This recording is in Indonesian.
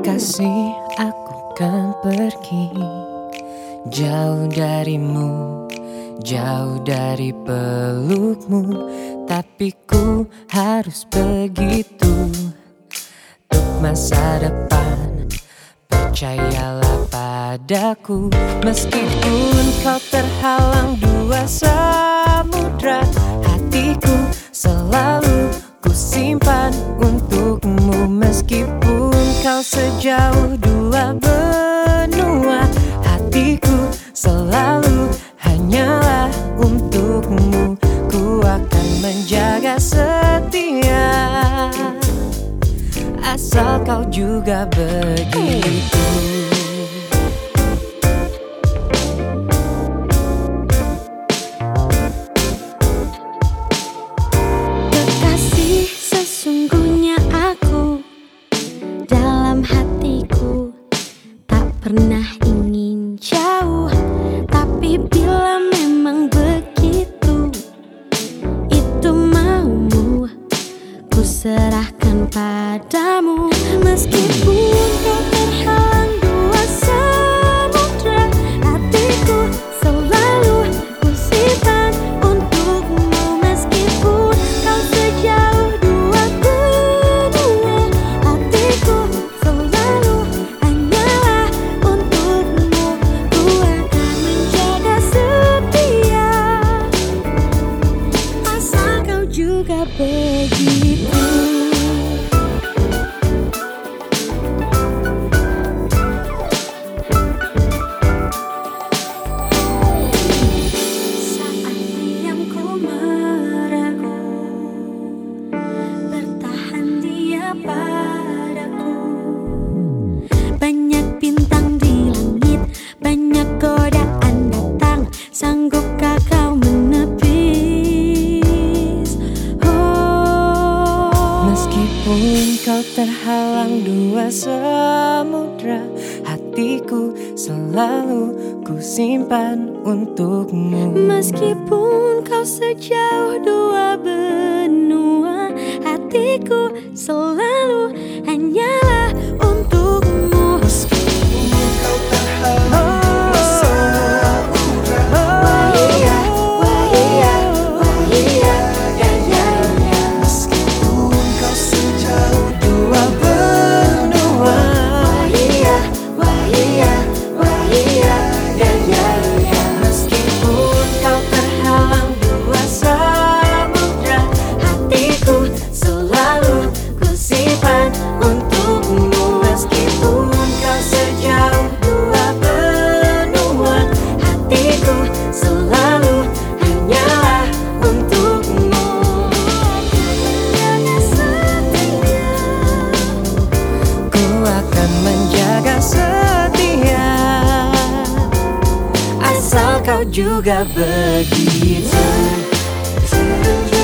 Kekasih, aku kan pergi jauh darimu, jauh dari pelukmu. Tapi ku harus begitu untuk masa depan. Percayalah padaku, meskipun kau terhalang dua samudra, hatiku selalu ku simpan untukmu. Meskipun kau sejauh dua benua, hatiku selalu hanyalah untukmu. Ku akan menjaga setia, asal kau juga begitu. Kekasih, sesungguhnya aku dalam hatiku tak pernah ingin jauh. Tapi bila memang begitu, itu maumu, ku serahkan padamu. Meskipun kau terhalang dua samudra, hatiku selalu ku simpan untukmu. Meskipun kau sejauh dua benua, hatiku selalu hanyalah untukmu. Ku akan menjaga setia, asal kau juga begitu. Padaku banyak bintang di langit, banyak godaan datang, sanggupkah kau menepis? Oh. Meskipun kau terhalang dua samudra, hatiku selalu ku simpan untukmu. Meskipun kau sejauh dua benua, hatiku selalu hanyalah untukmu. Meskipun kau terhalang dua samudra, Wahia, wahia, wahia, ya ya ya. meskipun kau sejauh dua benua, Wahia, wahia, wahia, ya ya ya. meskipun kau terhalang dua samudra, hatiku selalu ku simpan untukmu. Meskipun kau sejauh dua benua, hatiku selalu hanyalah untukmu. Ku akan menjaga setia, asal kau juga begitu.